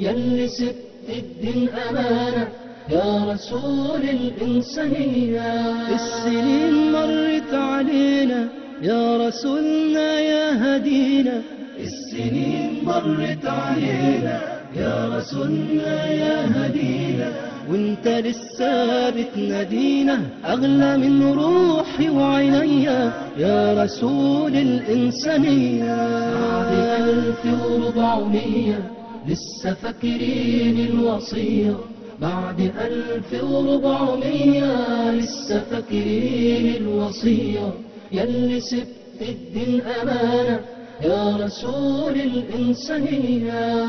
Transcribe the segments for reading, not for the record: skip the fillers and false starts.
يلي سبت الدين أمانة يا رسول الإنسانية. السنين مرت علينا يا رسولنا يا هدينا، السنين مرت علينا يا رسولنا يا هدينا، وانت لسه بتنادينا أغلى من روحي وعينيا يا رسول الإنسانية. بعد 1400 لسه فاكرين الوصية، بعد 1400 لسه فاكرين الوصية، يلي سبت الدين أمانة يا رسول الإنسانية.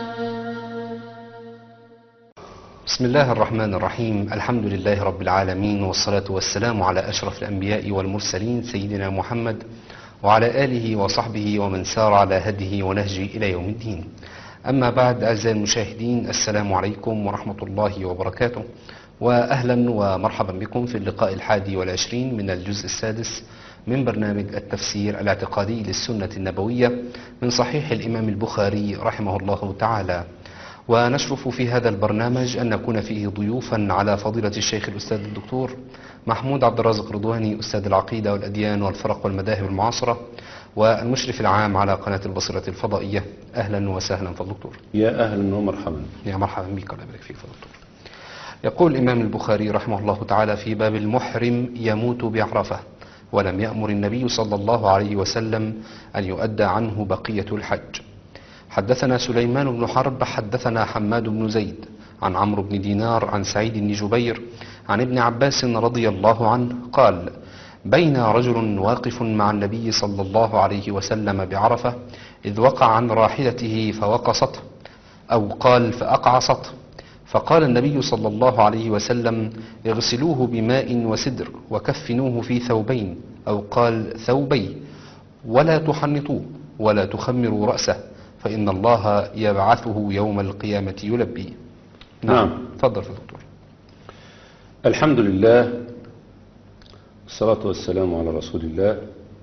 بسم الله الرحمن الرحيم. الحمد لله رب العالمين، والصلاة والسلام على أشرف الأنبياء والمرسلين سيدنا محمد وعلى آله وصحبه ومن سار على هديه ونهجه إلى يوم الدين. أما بعد، أعزائي المشاهدين، السلام عليكم ورحمة الله وبركاته، وأهلا ومرحبا بكم في اللقاء 21 من الجزء السادس من برنامج التفسير الاعتقادي للسنة النبوية من صحيح الإمام البخاري رحمه الله تعالى. ونشرف في هذا البرنامج أن نكون فيه ضيوفا على فضيلة الشيخ الأستاذ الدكتور محمود عبد الرازق رضواني، أستاذ العقيدة والأديان والفرق والمذاهب المعاصرة، والمشرف العام على قناة البصيرة الفضائية. أهلا وسهلا فالدكتور. يا أهلا ومرحبا. يا مرحبا بك، الله يبارك فيك فالدكتور. يقول الإمام البخاري رحمه الله تعالى في باب المحرم يموت بعرفة، ولم يأمر النبي صلى الله عليه وسلم أن يؤدى عنه بقية الحج. حدثنا سليمان بن حرب حدثنا حماد بن زيد عن عمرو بن دينار عن سعيد بن جبير عن ابن عباس رضي الله عنه قال: بين رجل واقف مع النبي صلى الله عليه وسلم بعرفة إذ وقع عن راحلته فوقصته، أو قال فأقعصته، فقال النبي صلى الله عليه وسلم: اغسلوه بماء وسدر وكفنوه في ثوبين، أو قال ثوبي، ولا تحنطوه ولا تخمروا رأسه، فإن الله يبعثه يوم القيامة يلبي. نعم. تفضل في الدكتور. الحمد لله، الصلاة والسلام على رسول الله.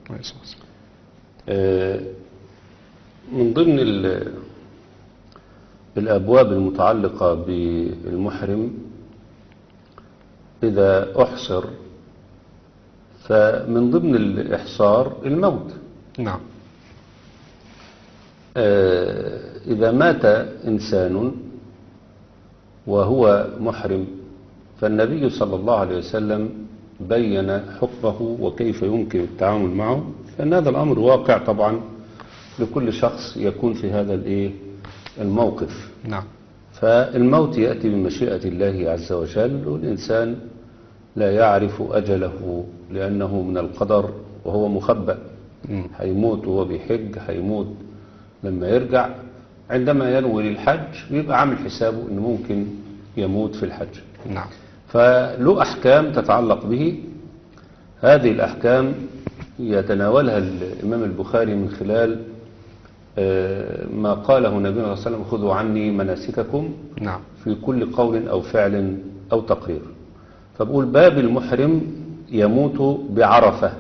من ضمن الأبواب المتعلقة بالمحرم إذا أحصر، فمن ضمن الإحصار الموت. نعم. إذا مات إنسان وهو محرم، فالنبي صلى الله عليه وسلم بين حكمه وكيف يمكن التعامل معه، لأن هذا الأمر واقع طبعا لكل شخص يكون في هذا الموقف. نعم. فالموت يأتي بمشيئة الله عز وجل، والإنسان لا يعرف أجله لأنه من القدر وهو مخبأ. هيموت وهو بيحج، هيموت لما يرجع، عندما ينوي للحج بيبقى عامل حسابه أنه ممكن يموت في الحج. نعم. فله أحكام تتعلق به. هذه الأحكام يتناولها الإمام البخاري من خلال ما قاله النبي صلى الله عليه وسلم: خذوا عني مناسككم. نعم. في كل قول أو فعل أو تقرير. فبقول باب المحرم يموت بعرفة،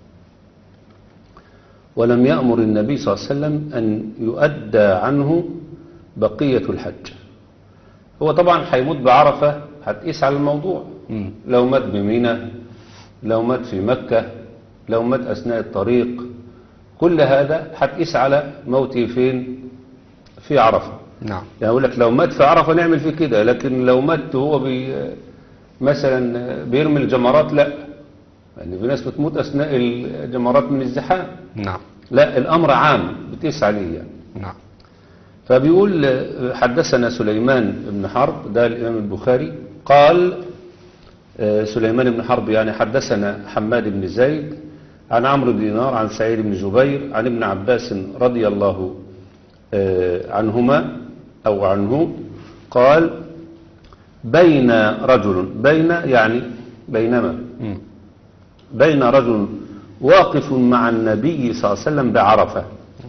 ولم يأمر النبي صلى الله عليه وسلم أن يؤدى عنه بقية الحج. هو طبعا هيموت بعرفة، هتقيس على الموضوع. لو مات بمنى، لو مات في مكة، لو مات أثناء الطريق، كل هذا هتقيس على موته فين؟ في عرفة. نعم. يعني أقول لك لو مات في عرفة نعمل فيه كده، لكن لو مات هو مثلا بيرمي الجمرات، لا، يعني في ناس بتموت أثناء الجمرات من الزحام. نعم. لا، الأمر عام بتقيس عليه يعني. نعم. فبيقول حدثنا سليمان بن حرب، ده الإمام البخاري قال سليمان بن حرب يعني حدثنا حماد بن زيد عن عمرو بن دينار عن سعيد بن جبير عن ابن عباس رضي الله عنهما أو عنه قال: بين رجل، بين يعني بينما، بين رجل واقف مع النبي صلى الله عليه وسلم بعرفة.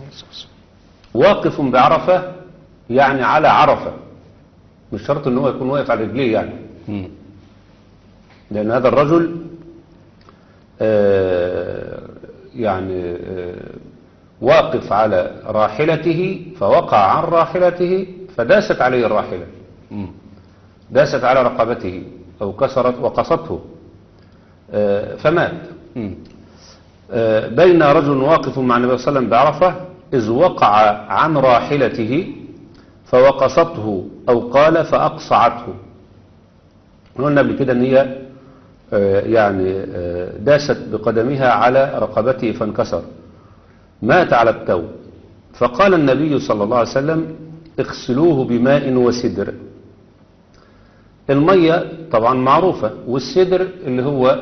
واقف بعرفة يعني على عرفة، مش شرط ان هو يكون واقف على رجليه يعني. لأن هذا الرجل واقف على راحلته، فوقع عن راحلته فداست عليه الراحلة، داست على رقبته أو كسرت وقصته فمات. بين رجل واقف مع النبي صلى الله عليه وسلم بعرفة إذ وقع عن راحلته فوقصته أو قال فأقصعته. قلنا قبل كده أن هي يعني داست بقدمها على رقبته فانكسر، مات على التو. فقال النبي صلى الله عليه وسلم اغسلوه بماء وسدر. المية طبعا معروفة، والسدر اللي هو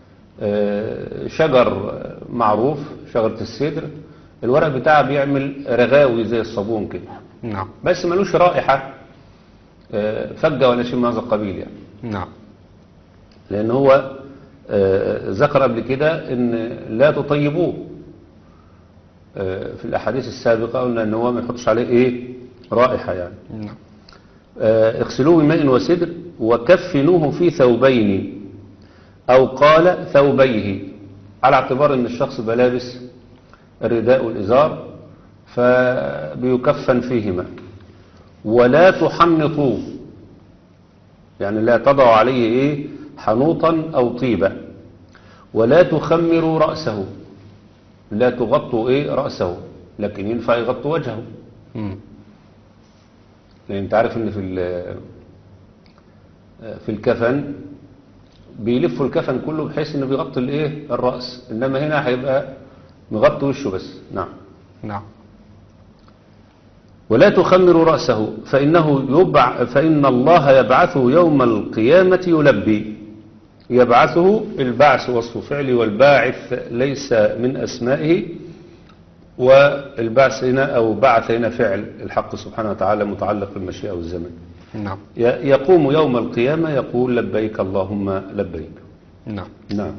شجر معروف، شجرة السدر الورق بتاعه بيعمل رغاوي زي الصابون كده. نعم. بس ملوش رائحة فجة ولا شيء من هذا القبيل يعني. نعم. لأن هو ذكر قبل كده ان لا تطيبوه. في الأحاديث السابقة قلنا ان هو ما يحطش عليه ايه رائحة يعني. نعم. اغسلوه بماء وسدر وكفنوه في ثوبين أو قال ثوبيه، على اعتبار ان الشخص بلابس الرداء والإزار فبيكفن فيهما. ولا تحنطوه، يعني لا تضع عليه ايه حنوطا أو طيبة. ولا تخمروا رأسه، لا تغطوا ايه رأسه، لكن ينفع يغطوا وجهه. لأن انت عارف ان في الكفن بيلفوا الكفن كله بحيث انه بيغطي الايه الرأس، انما هنا هيبقى مغطي وشه بس. نعم. نعم. ولا تخمروا رأسه فإن الله يبعثه يوم القيامة يلبي. يبعثه، البعث وصف فعلي، والباعث ليس من أسمائه، والبعث هنا أو بعث هنا فعل الحق سبحانه وتعالى متعلق بالمشيئة والزمن. نعم. يقوم يوم القيامة يقول لبيك اللهم لبيك. نعم. نعم.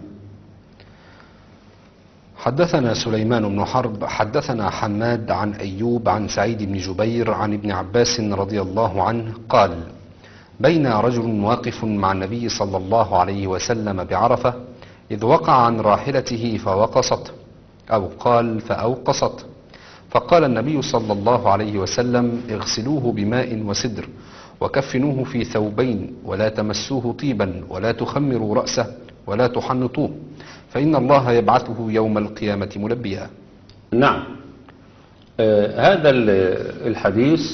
حدثنا سليمان بن حرب حدثنا حماد عن أيوب عن سعيد بن جبير عن ابن عباس رضي الله عنه قال: بين رجل واقف مع النبي صلى الله عليه وسلم بعرفة إذ وقع عن راحلته فوقصته، أو قال فأوقصته، فقال النبي صلى الله عليه وسلم: اغسلوه بماء وسدر وكفنوه في ثوبين ولا تمسوه طيبا ولا تخمروا رأسه ولا تحنطوه فإن الله يبعثه يوم القيامة ملبيا. نعم. هذا الحديث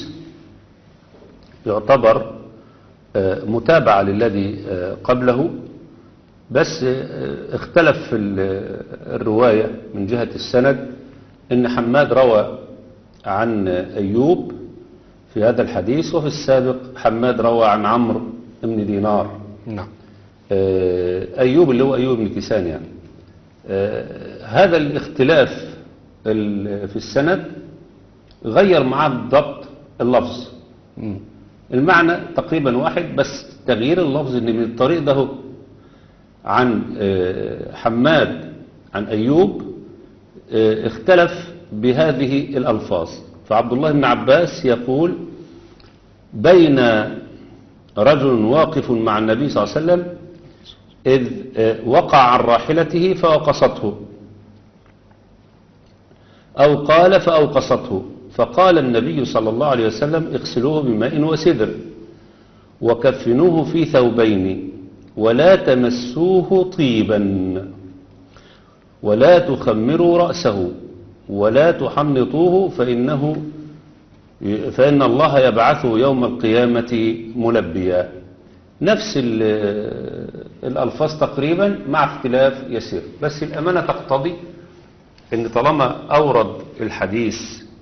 يعتبر متابعة للذي قبله، بس اختلف في الرواية من جهة السند، ان حماد روى عن أيوب في هذا الحديث، وفي السابق حماد روى عن عمرو بن دينار. نعم. أيوب اللي هو أيوب بن كيسان يعني. هذا الاختلاف في السند غير معاه بالضبط اللفظ. المعنى تقريبا واحد، بس تغيير اللفظ ان من الطريق ده عن حماد عن أيوب اختلف بهذه الألفاظ. فعبد الله بن عباس يقول: بين رجل واقف مع النبي صلى الله عليه وسلم إذ وقع عن راحلته فوقصته، أو قال فأوقصته، فقال النبي صلى الله عليه وسلم: اغسلوه بماء وسدر وكفنوه في ثوبين ولا تمسوه طيبا ولا تخمروا رأسه ولا تحنطوه فإن الله يبعثه يوم القيامة ملبيا. نفس الألفاظ تقريبا مع اختلاف يسير، بس الأمانة تقتضي ان طالما أورد الحديث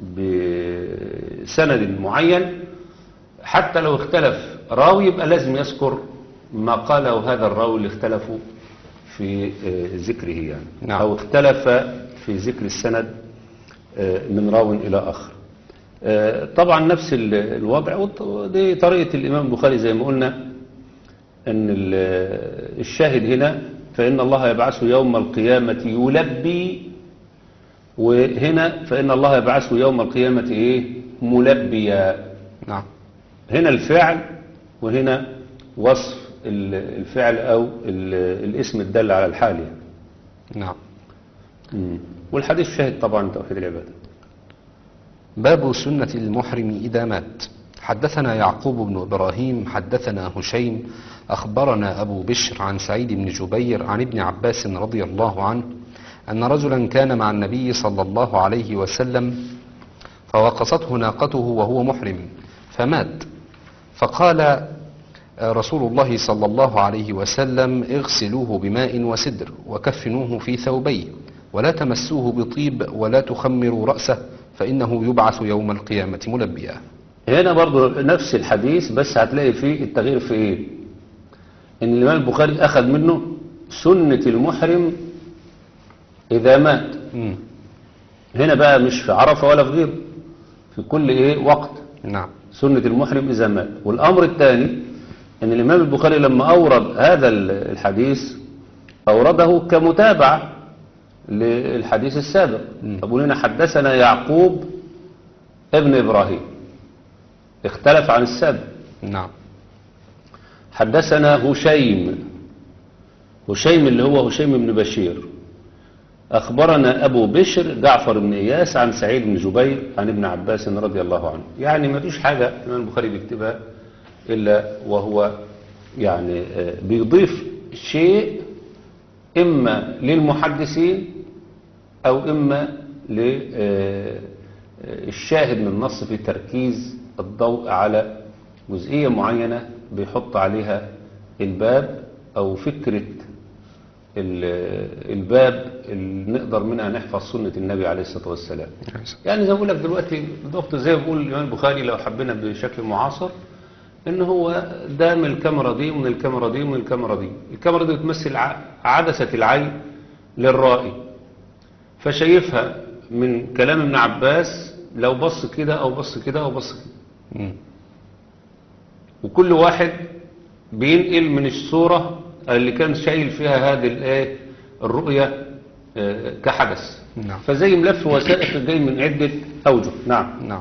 بسند معين حتى لو اختلف راوي يبقى لازم يذكر ما قاله هذا الراوي اللي اختلفوا في ذكره يعني. نعم. أو اختلف في ذكر السند من راو إلى آخر. طبعا نفس الوضع، ودي طريقة الإمام البخاري زي ما قلنا، أن الشاهد هنا فإن الله يبعثه يوم القيامة يلبي، وهنا فإن الله يبعثه يوم القيامة إيه ملبيا. نعم. هنا الفعل وهنا وصف الفعل أو الاسم الدل على الحال يعني. نعم. والحديث والحديث شاهد طبعا توحيد العبادة. باب سنة المحرم إذا مات. حدثنا يعقوب بن إبراهيم حدثنا هشيم أخبرنا أبو بشر عن سعيد بن جبير عن ابن عباس رضي الله عنه أن رجلا كان مع النبي صلى الله عليه وسلم فوقصته ناقته وهو محرم فمات، فقال رسول الله صلى الله عليه وسلم اغسلوه بماء وسدر وكفنوه في ثوبيه ولا تمسوه بطيب ولا تخمروا رأسه فإنه يبعث يوم القيامة ملبيا. هنا برضو نفس الحديث، بس هتلاقي فيه التغيير في ايه؟ ان الامام البخاري اخذ منه سنة المحرم اذا مات. هنا بقى مش في عرفة ولا في غيره، في كل ايه وقت. نعم. سنة المحرم اذا مات. والامر الثاني ان الامام البخاري لما اورد هذا الحديث اورده كمتابعة للحديث السابق. أقول هنا حدثنا يعقوب ابن إبراهيم، اختلف عن السابق. نعم. حدثنا هشيم اللي هو هشيم بن بشير، أخبرنا أبو بشر جعفر بن إياس عن سعيد بن جبير عن ابن عباس رضي الله عنه. يعني ما فيش حاجة الإمام البخاري بيكتبها إلا وهو يعني بيضيف شيء إما للمحدثين أو إما للشاهد من النص في تركيز الضوء على جزئية معينة بيحط عليها الباب أو فكرة الباب اللي نقدر منها نحفظ سنة النبي عليه الصلاة والسلام. يعني زي ما بقول لك دلوقتي بالضبط زي ما بقول الإمام البخاري لو حبينا بشكل معاصر إن هو ده من الكاميرا دي ومن الكاميرا دي ومن الكاميرا دي. الكاميرا دي بتمثل عدسة العين للرائي، فشايفها من كلام ابن عباس لو بص كده أو بص كده أو بص كده. وكل واحد بينقل من الصورة اللي كان شايل فيها هذه الرؤية كحدث. نعم. فزي ملف وثائق جاي من عدة أوجه. نعم.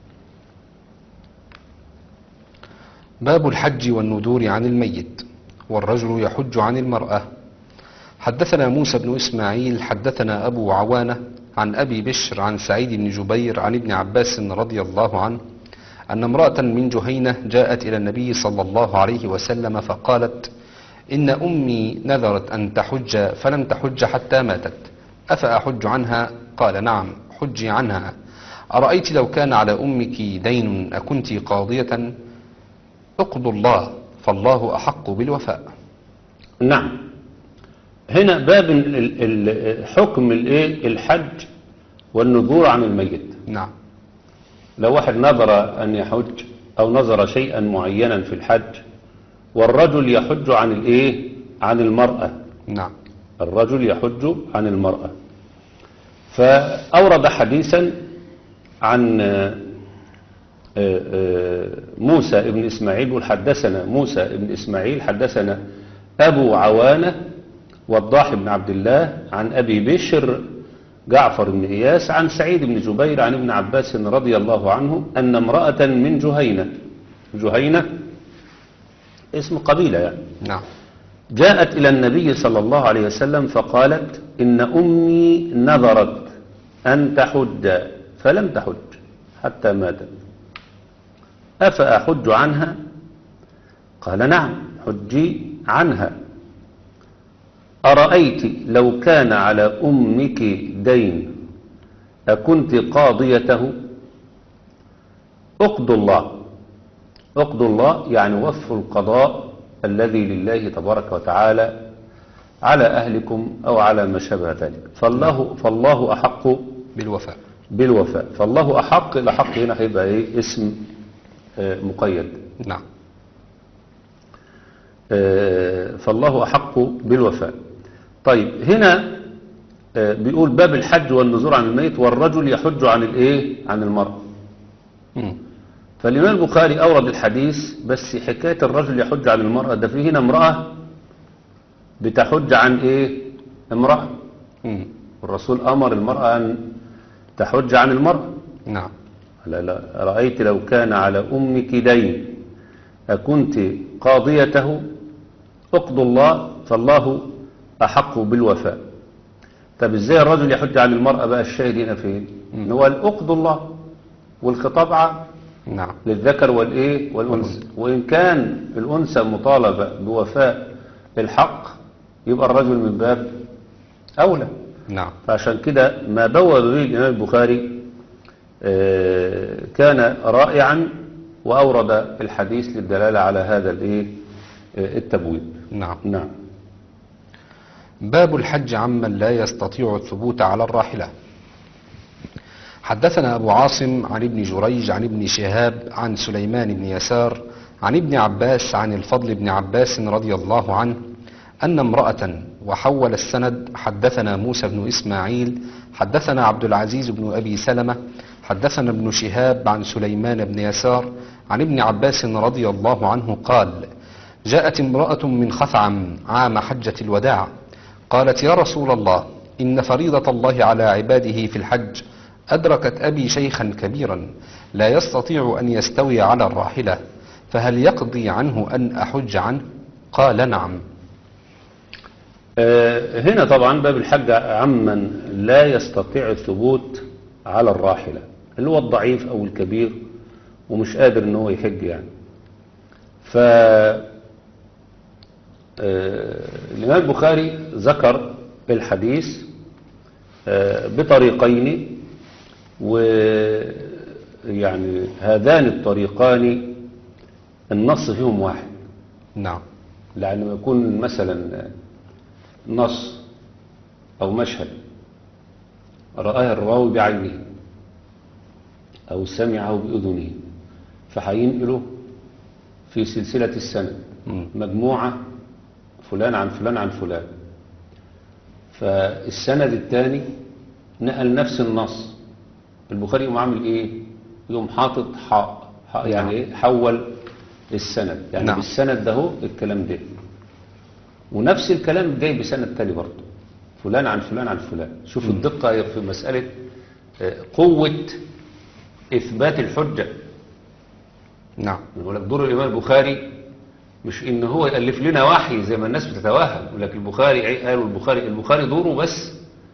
باب الحج والنذور عن الميت والرجل يحج عن المرأة. حدثنا موسى بن إسماعيل حدثنا أبو عوانة عن أبي بشر عن سعيد بن جبير عن ابن عباس رضي الله عنه أن امرأة من جهينة جاءت إلى النبي صلى الله عليه وسلم فقالت إن أمي نذرت أن تحج فلم تحج حتى ماتت، أفأحج عنها؟ قال نعم حجي عنها. أرأيت لو كان على أمك دين أكنت قاضية؟ اقضوا الله فالله أحق بالوفاء. نعم. هنا باب حكم الحج والنذور عن الميت. نعم. لو واحد نذر أن يحج أو نذر شيئا معينا في الحج، والرجل يحج عن المرأة. نعم. الرجل يحج عن المرأة. فأورد حديثا عن موسى ابن إسماعيل، حدثنا موسى ابن إسماعيل حدثنا أبو عوانة وضاح بن عبد الله عن أبي بشر جعفر بن إياس عن سعيد بن جبير عن ابن عباس رضي الله عنه أن امرأة من جهينة اسم قبيلة يعني. نعم. جاءت إلى النبي صلى الله عليه وسلم فقالت إن أمي نذرت أن تحج فلم تحج حتى ماتت، أفأحج عنها؟ قال نعم حجي عنها. أرأيت لو كان على أمك دين أكنت قاضيته؟ اقضوا الله يعني وفوا القضاء الذي لله تبارك وتعالى على أهلكم أو على ما شابه ذلك. فالله أحق بالوفاء. فالله أحق، الأحق هنا هيبقى اسم مقيد. نعم. فالله أحق بالوفاء. طيب هنا بيقول باب الحج والنذور عن الميت والرجل يحج عن المرأة. فالإمام البخاري أورد الحديث، بس حكاية الرجل يحج عن المرأة ده فيه هنا امرأة بتحج عن امرأة. الرسول أمر المرأة أن تحج عن المرأة. نعم. لا رأيت لو كان على أمك دين أكنت قاضيته؟ اقضوا الله فالله أحق بالوفاء. طب ازاي الرجل يحج عن المرأة بقى؟ الشاهد هنا فين؟ هو اقضوا الله والخطاب عام. نعم. للذكر والإيه والأنثى، وإن كان الأنثى مطالبة بوفاء الحق يبقى الرجل من باب أولى. نعم. فعشان كده ما بوب به الإمام البخاري كان رائعا، وأورد الحديث للدلالة على هذا الإيه التبويب. نعم. نعم. باب الحج عمن لا يستطيع الثبوت على الراحلة. حدثنا أبو عاصم عن ابن جريج عن ابن شهاب عن سليمان بن يسار عن ابن عباس عن الفضل بن عباس رضي الله عنه أن امرأة، وحول السند. حدثنا موسى بن إسماعيل حدثنا عبد العزيز بن أبي سلمة حدثنا ابن شهاب عن سليمان بن يسار عن ابن عباس رضي الله عنه قال: جاءت امرأة من خثعم عام حجة الوداع قالت: يا رسول الله، إن فريضة الله على عباده في الحج أدركت أبي شيخا كبيرا لا يستطيع أن يستوي على الراحلة، فهل يقضي عنه أن أحج عنه؟ قال: نعم. هنا طبعا باب الحج عمن لا يستطيع الثبوت على الراحلة، اللي هو الضعيف أو الكبير ومش قادر ان هو يحج يعني. الإمام البخاري ذكر الحديث بطريقين، ويعني هذان الطريقان النص فيهم واحد. نعم. لأنه يكون مثلا نص أو مشهد رآه الراوي بعينه أو سمعه بأذنه، فهينقله في سلسلة السند مجموعة فلان عن فلان عن فلان، فالسند الثاني نقل نفس النص، البخاري يقوم عامل ايه؟ يقوم حاطط حاء يعني ايه؟ حول السند يعني. نعم. بالسند ده هو الكلام ده، ونفس الكلام جاي بسند تاني برضه، فلان عن فلان عن فلان. شوف الدقة في مسألة قوة إثبات الحجة. نعم. يقول لك دور الإمام البخاري مش إن هو يألف لنا وحي زي ما الناس بتتوهم، يقول لك البخاري قالوا البخاري دوره بس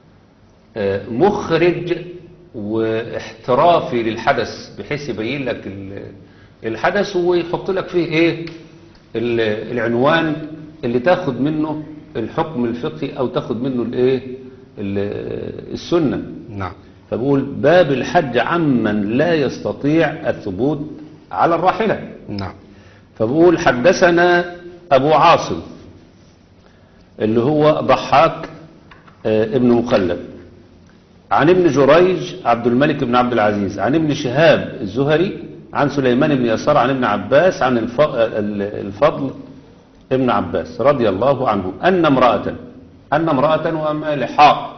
مخرج واحترافي للحدث، بحيث يبين لك الحدث ويحط لك فيه ايه العنوان اللي تاخد منه الحكم الفقهي او تاخد منه الايه السنة. نعم. فبقول باب الحج عمن لا يستطيع الثبوت على الراحلة. نعم. فبقول حدثنا أبو عاصم اللي هو ضحاك ابن مخلد، عن ابن جريج عبد الملك بن عبد العزيز، عن ابن شهاب الزهري، عن سليمان بن يسار، عن ابن عباس، عن الفضل ابن عباس رضي الله عنه أن امرأة وما لحاء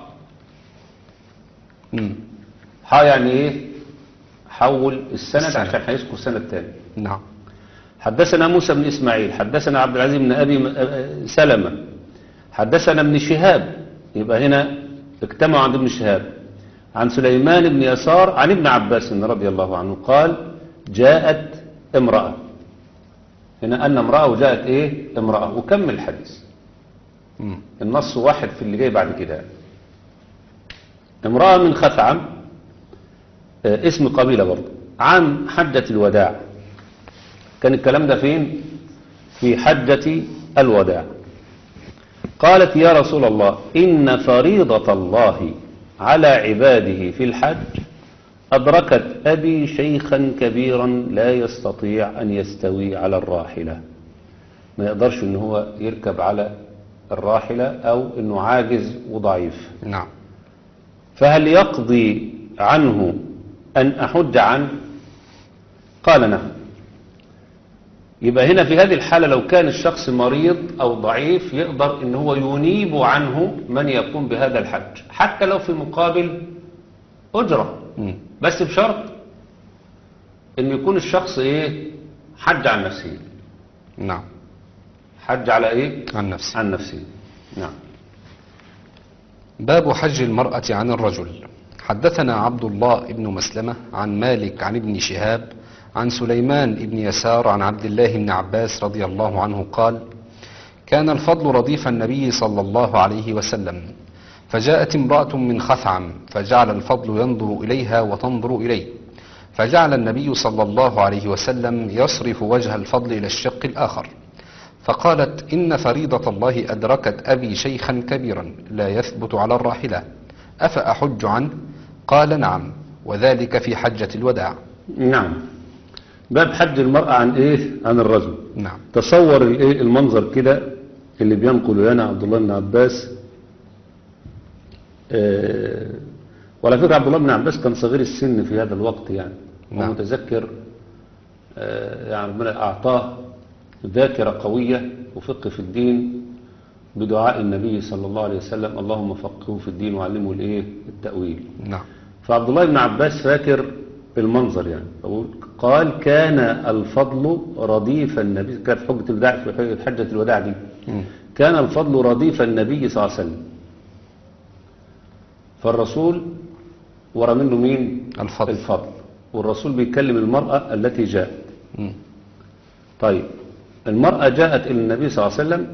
حاء يعني ايه؟ حول السند عشان هيذكر سند تاني. نعم. حدثنا موسى بن إسماعيل حدثنا عبد العزيز بن أبي سلمة حدثنا ابن شهاب، يبقى هنا اجتمعوا عند ابن شهاب، عن سليمان بن يسار عن ابن عباس رضي الله عنه قال: جاءت امرأة. هنا أن امرأة وجاءت ايه؟ امرأة. وكمل الحديث. النص واحد في اللي جاي بعد كده. امرأة من خثعم، اسم قبيلة برضه، عن حجة الوداع. كان الكلام ده فين؟ في حجة الوداع. قالت: يا رسول الله، إن فريضة الله على عباده في الحج أدركت أبي شيخا كبيرا لا يستطيع أن يستوي على الراحلة، ما يقدرش إن هو يركب على الراحلة أو إنه عاجز وضعيف. نعم. فهل يقضي عنه أن أحج عنه؟ قال: نعم. يبقى هنا في هذه الحالة لو كان الشخص مريض أو ضعيف يقدر إن هو ينيب عنه من يقوم بهذا الحج، حتى لو في مقابل أجرة، بس بشرط إن يكون الشخص إيه؟ حج عن نفسه. نعم. حج على إيه؟ عن نفسه. عن نفسه. نعم. باب حج المرأة عن الرجل. حدثنا عبد الله بن مسلمة عن مالك عن ابن شهاب عن سليمان بن يسار عن عبد الله بن عباس رضي الله عنه قال: كان الفضل رديف النبي صلى الله عليه وسلم، فجاءت امرأة من خثعم، فجعل الفضل ينظر إليها وتنظر إليه، فجعل النبي صلى الله عليه وسلم يصرف وجه الفضل إلى الشق الآخر، فقالت: إن فريضة الله أدركت أبي شيخا كبيرا لا يثبت على الراحلة، أفأحج عنه؟ قال: نعم، وذلك في حجة الوداع. نعم. باب حج المرأة عن ايه؟ عن الرجل. نعم. تصور الايه المنظر كده اللي بينقل لنا عبد الله بن عباس. وعلى فكرة عبد الله بن عباس كان صغير السن في هذا الوقت يعني. نعم. ومتذكر يعني ربنا أعطاه ذاكرة قوية وفقه في الدين بدعاء النبي صلى الله عليه وسلم: اللهم فقهه في الدين وعلمه الايه؟ التأويل. نعم. فعبد الله بن عباس فاكر المنظر يعني. قال: كان الفضل رديف النبي، كانت حجة الوداع في حجة الوداع دي، كان الفضل رديف النبي صلى الله عليه وسلم. فالرسول ورا منه مين؟ الفضل. والرسول بيكلم المرأة التي جاءت. طيب المرأة جاءت إلى النبي صلى الله عليه وسلم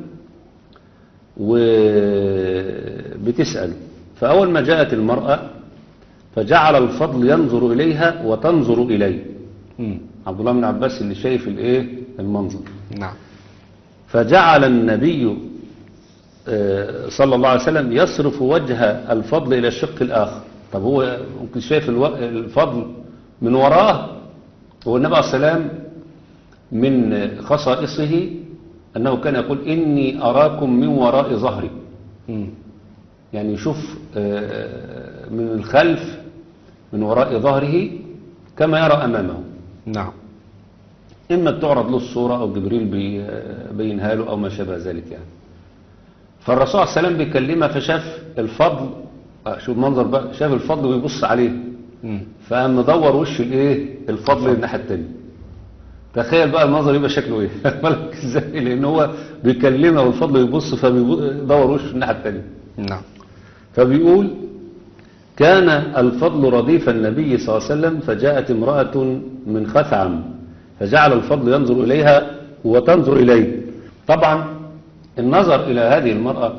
وبتسأل، فأول ما جاءت المرأة فجعل الفضل ينظر إليها وتنظر إليه. عبد الله بن عباس اللي شايف الايه المنظر. نعم. فجعل النبي صلى الله عليه وسلم يصرف وجه الفضل إلى الشق الآخر. طب هو ممكن شايف الفضل من وراه. هو النبي عليه السلام من خصائصه أنه كان يقول: إني أراكم من وراء ظهري. يعني يشوف من الخلف من وراء ظهره كما يرى أمامه. نعم. إما تعرض له الصورة أو جبريل بينها له أو ما شابه ذلك يعني. فالرسول عليه السلام بيكلمها فشاف الفضل. شوف المنظر بقى، شاف الفضل ويبص عليه. فقام مدور وش الايه الفضل الناحية التانية. تخيل بقى المنظر يبقى شكله ايه. بالك ازاي؟ لان هو بيكلمها والفضل يبص فبيدور وش الناحية التانية. نعم. فبيقول: كان الفضل رديف النبي صلى الله عليه وسلم، فجاءت امرأة من خثعم فجعل الفضل ينظر إليها وتنظر إليه. طبعا النظر إلى هذه المرأة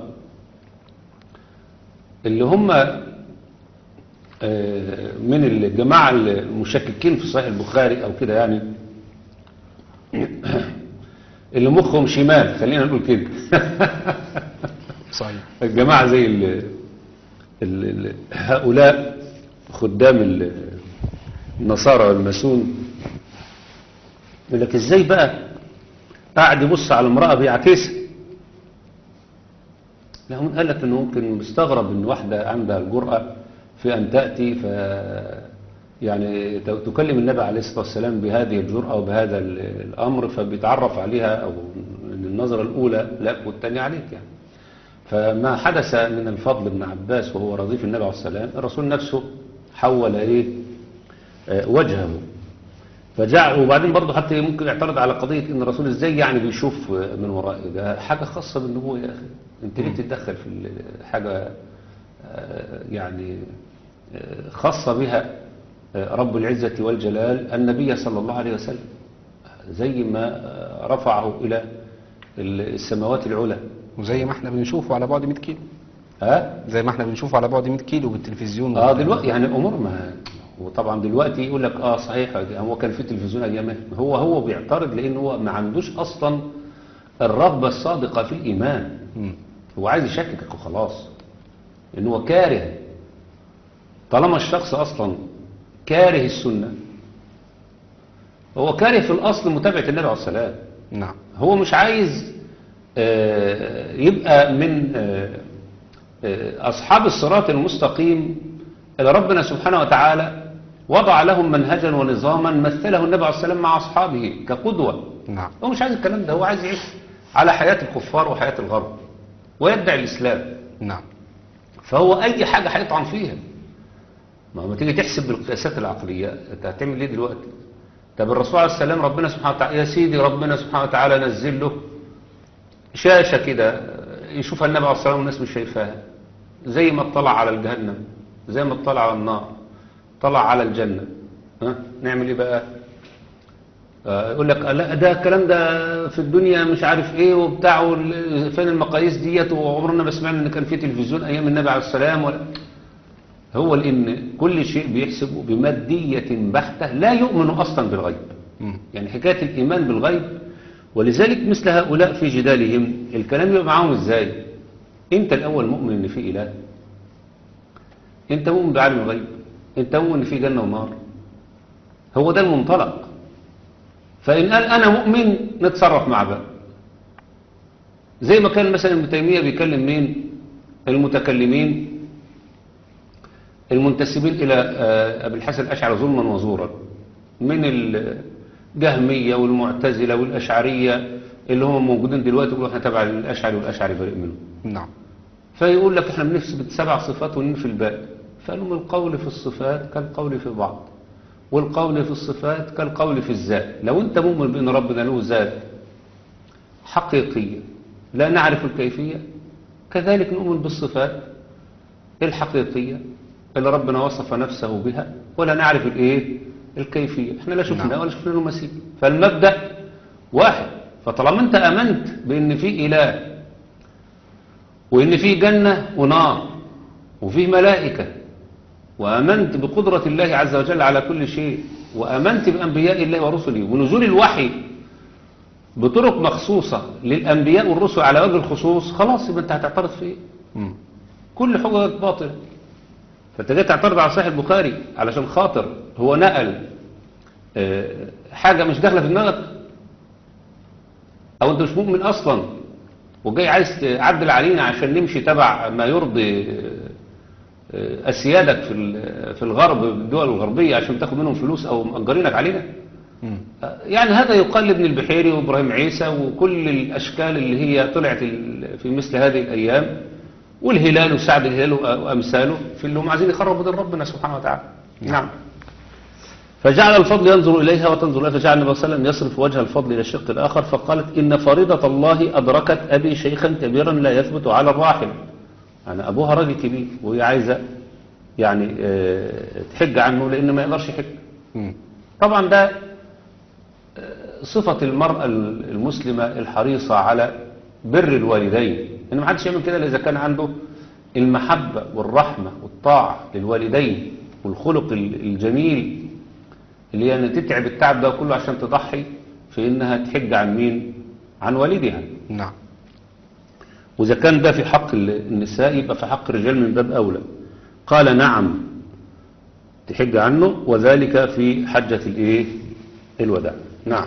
اللي هم من الجماعة المشككين في صحيح البخاري أو كده يعني، اللي مخهم شمال، خلينا نقول كده. صحيح. الجماعة زي هؤلاء خدام النصارى والماسون، يقول لك ازاي بقى قاعد يبص على المرأة بيعكسها. لهم قال لك انه ممكن مستغرب ان واحدة عندها الجرأة في ان تأتي يعني تكلم النبي عليه الصلاة والسلام بهذه الجرأة وبهذا الامر، فبيتعرف عليها او النظرة الاولى لك والثانية عليك يعني. فما حدث من الفضل بن عباس وهو رضيف النبي عليه الصلاة والسلام، الرسول نفسه حول ايه وجهه فجعل. وبعدين برضه حتى ممكن يعترض على قضية ان الرسول ازاي يعني بيشوف من ورائه، ده حاجة خاصة بالنبوة يا اخي، انت ليه تتدخل في حاجة يعني خاصة بها رب العزة والجلال النبي صلى الله عليه وسلم، زي ما رفعه الى السماوات العلى، وزي ما احنا بنشوفه على بعد 100 كيلو. ها؟ زي ما احنا بنشوفه على بعد 100 كيلو بالتلفزيون. دلوقتي يعني امور ما. وطبعا دلوقتي يقول لك صحيح هو كان في تلفزيون ايامه. هو بيعترض لان هو ما عندوش اصلا الرغبة الصادقة في الايمان. هو عايز يشككك وخلاص، ان هو كاره. طالما الشخص اصلا كاره السنة، هو كاره في الاصل متابعة النبي عليه السلام. نعم. هو مش عايز يبقى من أصحاب الصراط المستقيم اللي ربنا سبحانه وتعالى وضع لهم منهجا ونظاما مثله النبي عليه السلام مع أصحابه كقدوة. نعم. هو مش عايز الكلام ده، هو عايز يعيش على حياة الكفار وحياة الغرب ويدعي الإسلام. نعم. فهو أي حاجة هيطعن فيها. ما تيجي تحسب بالقياسات العقلية، أنت هتعمل إيه دلوقتي؟ طب الرسول عليه السلام ربنا سبحانه وتعالى، يا سيدي ربنا سبحانه وتعالى نزل له شاشة كده يشوفها النبي عليه الصلاة والسلام والناس مش شايفاها، زي ما اطلع على الجهنم، زي ما اطلع على النار، طلع على الجنة. نعمل ايه بقى؟ يقول لك لا ده الكلام ده في الدنيا مش عارف ايه وبتاع، فين المقاييس ديت، وعمرنا ما سمعنا ان كان في تلفزيون ايام النبي عليه السلام ولا. هو لأن كل شيء بيحسبه بمادية بحتة لا يؤمن أصلا بالغيب. يعني حكاية الإيمان بالغيب، ولذلك مثل هؤلاء في جدالهم الكلام يبقى معاهم إزاي؟ أنت الأول مؤمن إن في إله، أنت مؤمن بعالم الغيب، أنت مؤمن إن في جنة ونار، هو ده المنطلق. فإن قال أنا مؤمن نتصرف مع بقى، زي ما كان مثلا ابن تيمية بيكلم مين؟ المتكلمين المنتسبين إلى أبي الحسن الأشعري ظلما وزورا من الجهمية والمعتزلة والأشعرية اللي هم موجودين دلوقتي، يقولوا احنا تبع الأشعري والأشعري بريء منهم. نعم. فيقول لك احنا بنثبت 7 صفات وننفي الباقي. فقالوا القول في الصفات كالقول في بعض، والقول في الصفات كالقول في الذات. لو انت مؤمن بأن ربنا له ذات حقيقية لا نعرف الكيفية، كذلك نؤمن بالصفات الحقيقية اللي ربنا وصف نفسه بها ولا نعرف الايه الكيفية. احنا لا شفنا ولا شفنا له مثيل، فالمبدأ واحد. فطالما انت امنت بان في اله وان في جنة ونار وفي ملائكة، وامنت بقدرة الله عز وجل على كل شيء، وامنت بانبياء الله ورسله ونزول الوحي بطرق مخصوصة للانبياء والرسل على وجه الخصوص، خلاص يبقى انت هتعترض في ايه؟ كل حججك باطلة. فانت جاي تعترض على صحيح البخاري علشان خاطر هو نقل حاجة مش داخلة في دماغك، او انت مش مؤمن اصلا وجاي عايز تعدل علينا عشان نمشي تبع ما يرضي اسيادك في الغرب، الدول الغربية، عشان تاخد منهم فلوس او مأجرينك علينا. يعني هذا يقال ابن البحيري وابراهيم عيسى وكل الاشكال اللي هي طلعت في مثل هذه الايام، والهلال وسعد الهلال وامثاله، في اللي هم عايزين يخربوا دين ربنا سبحانه وتعالى. نعم. فجعل الفضل ينظر إليها وتنظر إليها، فجعل النبي صلى الله عليه وسلم يصرف وجه الفضل إلى الشق الآخر، فقالت إن فريضة الله أدركت أبي شيخا كبيرا لا يثبت على الراحل. يعني أبوها راجل كبير وهي عايزة يعني تحج عنه لأن ما يقدرش يحج. طبعا ده صفة المرأة المسلمة الحريصة على بر الوالدين، إن ما حدش يعمل كده إلا إذا كان عنده المحبة والرحمة والطاعة للوالدين والخلق الجميل اللي هي يعني تتعب التعب ده كله عشان تضحي في إنها تحج عن مين؟ عن والدها. نعم. وإذا كان ده في حق النساء يبقى في حق الرجال من باب أولى. قال نعم تحج عنه، وذلك في حجة الإيه؟ الوداع. نعم.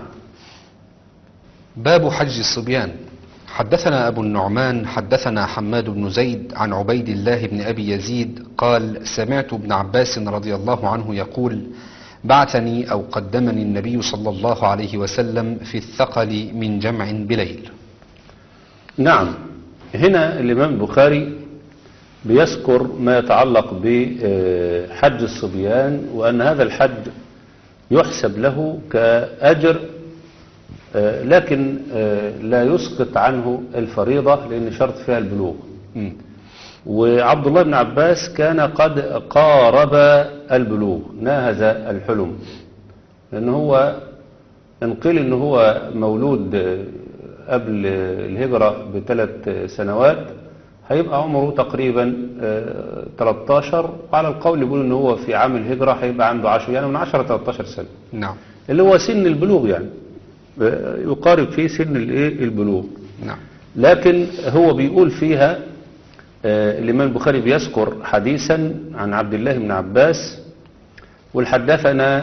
باب حج الصبيان. حدثنا أبو النعمان حدثنا حماد بن زيد عن عبيد الله بن أبي يزيد قال سمعت ابن عباس رضي الله عنه يقول بعثني أو قدمني النبي صلى الله عليه وسلم في الثقل من جمع بليل. نعم. هنا الإمام البخاري بيذكر ما يتعلق بحج الصبيان، وأن هذا الحج يحسب له كأجر، لكن لا يسقط عنه الفريضة لأن شرط فيها البلوغ. وعبد الله بن عباس كان قد قارب البلوغ، ناهز الحلم، لأنه هو انقل أنه هو مولود قبل الهجرة ب3 سنوات، هيبقى عمره تقريبا 13، وعلى القول يقول أنه هو في عام الهجرة هيبقى عنده 10، يعني من 10 ل 13 سنة. نعم. اللي هو سن البلوغ، يعني يقارب فيه سن البلوغ. نعم. لكن هو بيقول فيها الإمام البخاري بيذكر حديثا عن عبد الله بن عباس، والحدثنا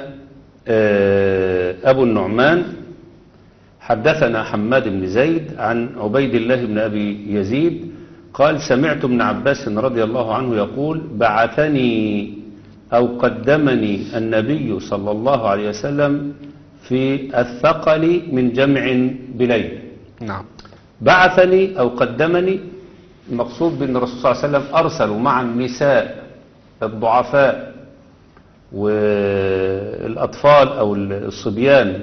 أبو النعمان حدثنا حماد بن زيد عن عبيد الله بن أبي يزيد قال سمعت ابن عباس رضي الله عنه يقول بعثني أو قدمني النبي صلى الله عليه وسلم في الثقل من جمع بليل. نعم. بعثني أو قدمني، المقصود بأن الرسول صلى الله عليه وسلم أرسلوا مع النساء الضعفاء والأطفال أو الصبيان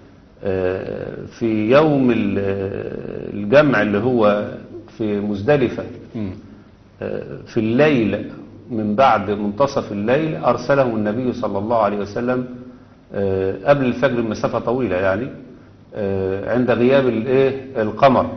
في يوم الجمع اللي هو في مزدلفة في الليل من بعد منتصف الليل، أرسلهم النبي صلى الله عليه وسلم قبل الفجر بمسافة طويلة، يعني عند غياب القمر،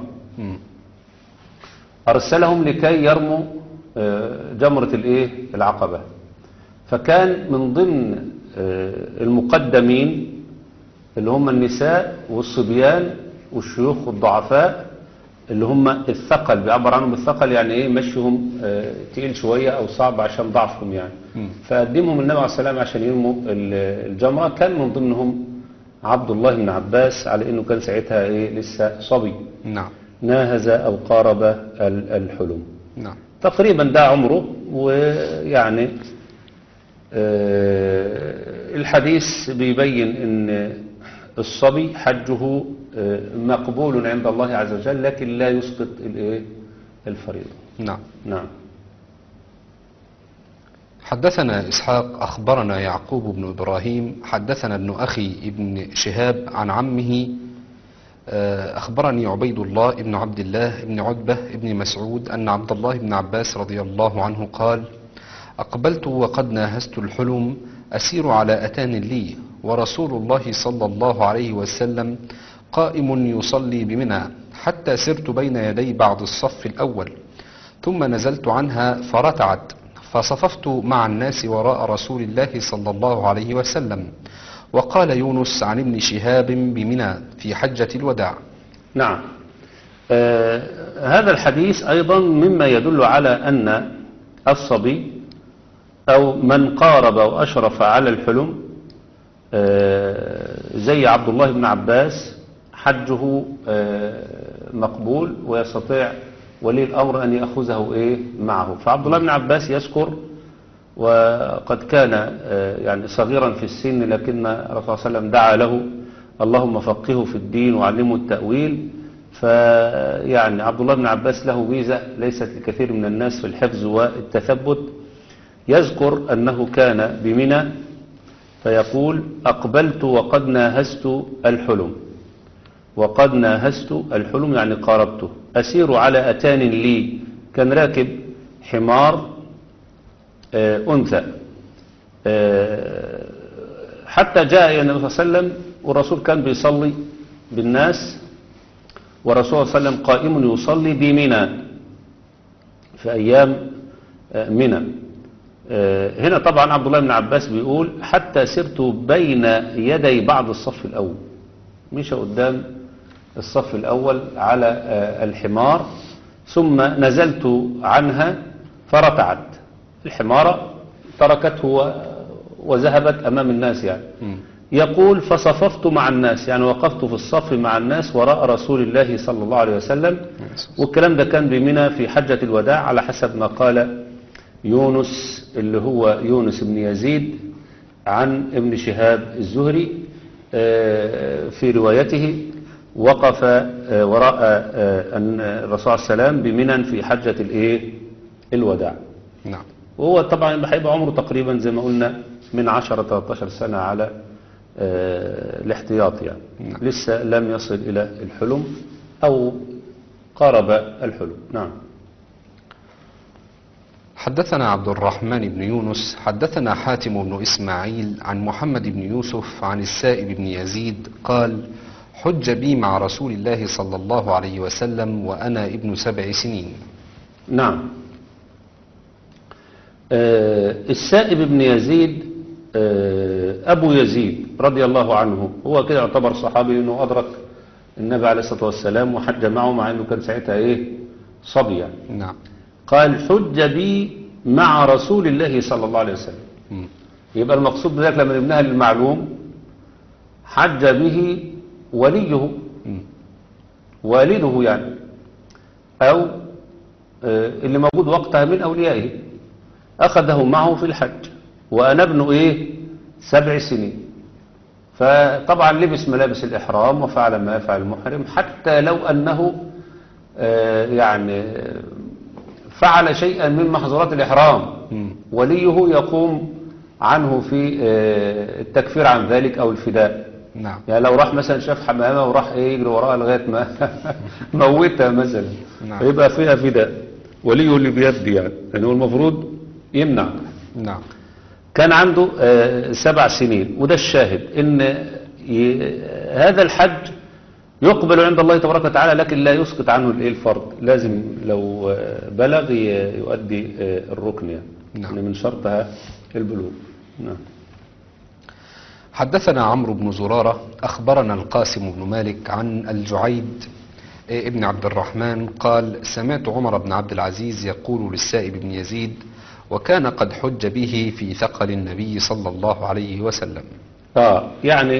أرسلهم لكي يرموا جمرة العقبة. فكان من ضمن المقدمين اللي هم النساء والصبيان والشيوخ والضعفاء اللي هم الثقل، بيعبر عنهم الثقل يعني ايه، مشيهم تقيل شوية او صعب عشان ضعفهم يعني. فقدمهم النبي عليه السلام عشان يرموا الجمرة. كان من ضمنهم عبد الله بن عباس، على انه كان ساعتها ايه لسه صبي. نعم. ناهز او قارب الحلم. نعم. تقريبا ده عمره. ويعني الحديث بيبين ان الصبي حجه مقبول عند الله عز وجل، لكن لا يسقط الفريضة. نعم. نعم. حدثنا إسحاق أخبرنا يعقوب بن إبراهيم حدثنا ابن أخي ابن شهاب عن عمه أخبرني عبيد الله ابن عبد الله ابن عتبة ابن مسعود أن عبد الله بن عباس رضي الله عنه قال: أقبلت وقد ناهزت الحلم أسير على أتان لي، ورسول الله صلى الله عليه وسلم قائم يصلي بمنى، حتى سرت بين يدي بعض الصف الأول، ثم نزلت عنها فرتعت، فصففت مع الناس وراء رسول الله صلى الله عليه وسلم. وقال يونس عن ابن شهاب بمنى في حجة الوداع. نعم. هذا الحديث أيضا مما يدل على أن الصبي أو من قارب وأشرف على الحلم زي عبد الله بن عباس حجه مقبول، ويستطيع ولي الأمر أن يأخذه معه. فعبد الله بن عباس يذكر، وقد كان يعني صغيرا في السن، لكن الرسول صلى الله عليه وسلم دعا له: اللهم فقهه في الدين وعلمه التأويل. فيعني عبد الله بن عباس له ميزة ليست لكثير من الناس في الحفظ والتثبت. يذكر أنه كان بمنى فيقول: أقبلت وقد ناهزت الحلم. وقد ناهزت الحلم يعني قاربته. أسير على أتان لي، كان راكب حمار أنثى، حتى جاء إلى النبي صلى الله عليه وسلم، والرسول كان بيصلي بالناس، والرسول صلى الله عليه وسلم قائم يصلي بمنى في أيام منى. هنا طبعا عبد الله بن عباس بيقول: حتى سرت بين يدي بعض الصف الأول، مشى قدام الصف الأول على الحمار، ثم نزلت عنها فرتعت. الحمارة تركته وذهبت أمام الناس يعني. يقول: فصففت مع الناس، يعني وقفت في الصف مع الناس وراء رسول الله صلى الله عليه وسلم. والكلام ده كان بمنى في حجة الوداع على حسب ما قال يونس، اللي هو يونس بن يزيد عن ابن شهاب الزهري في روايته. وقف وراء الرسول صلى الله عليه وسلم بمنى في حجة الوداع. نعم. وهو طبعا هيبقى عمره تقريبا زي ما قلنا من 10-13 سنة على الاحتياط يعني. نعم. لسه لم يصل إلى الحلم أو قارب الحلم. نعم. حدثنا عبد الرحمن بن يونس حدثنا حاتم بن إسماعيل عن محمد بن يوسف عن السائب بن يزيد قال: حج بي مع رسول الله صلى الله عليه وسلم وأنا ابن 7 سنين. نعم. السائب بن يزيد أبو يزيد رضي الله عنه، هو كده يعتبر صحابي لأنه أدرك النبي عليه الصلاة والسلام وحج معه، مع أنه كان ساعتها صبيا. نعم. قال: حج بي مع رسول الله صلى الله عليه وسلم. يبقى المقصود بذلك لما نبناها للمعلوم، حج به وليه، والده يعني، أو اللي موجود وقتها من أوليائه، أخذه معه في الحج وأنا ابن 7 سنين. فطبعا لبس ملابس الإحرام وفعل ما يفعل المحرم، حتى لو أنه يعني فعل شيئا من محظورات الإحرام وليه يقوم عنه في التكفير عن ذلك أو الفداء. نعم. يعني لو راح مثلا شاف حمامة وراح يجري وراها لغاية ما موتها مثلا، نعم. فيبقى فيها فداء وليه اللي بيدي يعني هو المفروض يمنع. نعم. كان عنده 7 سنين، وده الشاهد ان هذا الحج يقبل عند الله تبارك وتعالى، لكن لا يسقط عنه الفرض، لازم لو بلغ يؤدي الركن يعني. نعم. من شرطها البلوغ. نعم. حدثنا عمرو بن زرارة أخبرنا القاسم بن مالك عن الجعيد ابن عبد الرحمن قال سمعت عمر بن عبد العزيز يقول للسائب بن يزيد وكان قد حج به في ثقل النبي صلى الله عليه وسلم. يعني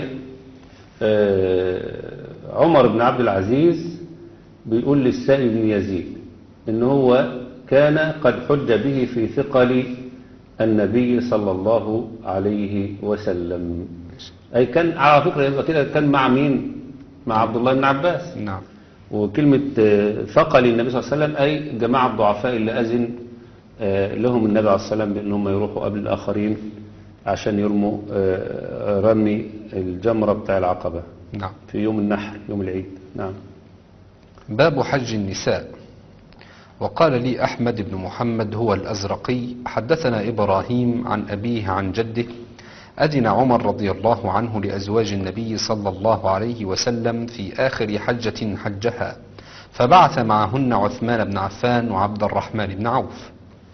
عمر بن عبد العزيز بيقول للسائب بن يزيد إن هو كان قد حج به في ثقل النبي صلى الله عليه وسلم. أي كان على فكرة يبقى كده كان مع مين؟ مع عبد الله بن عباس. نعم. وكلمة ثقل النبي صلى الله عليه وسلم أي جماعة الضعفاء اللي أذن لهم النبي عليه الصلاة والسلام بأنهم يروحوا قبل الآخرين عشان يرموا رمي الجمرة بتاع العقبة. نعم. في يوم النحر يوم العيد. نعم. باب حج النساء. وقال لي أحمد بن محمد هو الأزرقي حدثنا إبراهيم عن أبيه عن جده أذن عمر رضي الله عنه لأزواج النبي صلى الله عليه وسلم في آخر حجة حجها فبعث معهن عثمان بن عفان وعبد الرحمن بن عوف.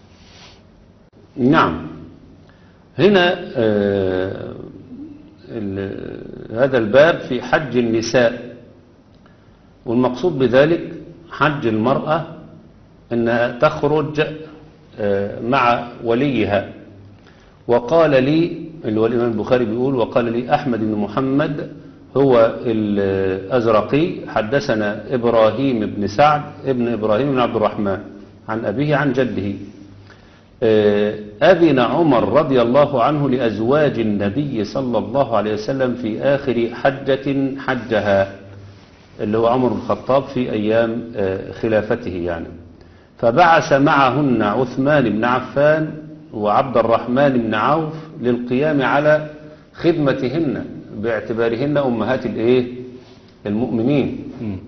نعم. هنا هذا الباب في حج النساء، والمقصود بذلك حج المرأة أنها تخرج مع وليها. وقال لي الإمام البخاري بيقول وقال لي أحمد بن محمد هو الأزرقي حدثنا إبراهيم بن سعد ابن إبراهيم بن عبد الرحمن عن أبيه عن جده أذن عمر رضي الله عنه لأزواج النبي صلى الله عليه وسلم في آخر حجة حجها، اللي هو عمر بن الخطاب في أيام خلافته يعني. فبعث معهن عثمان بن عفان وعبد الرحمن بن عوف للقيام على خدمتهن باعتبارهن أمهات المؤمنين